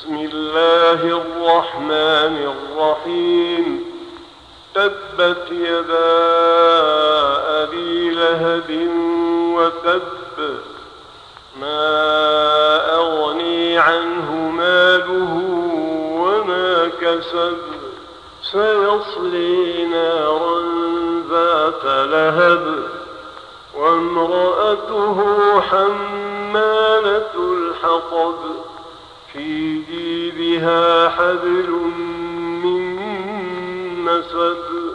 بسم الله الرحمن الرحيم. تبت يدا أبي لهب وتب، ما أغني عنه ماله وما كسب، سيصلي نارا ذات لهب وامرأته حمالة الحطب، في جيدها حبل من مسد.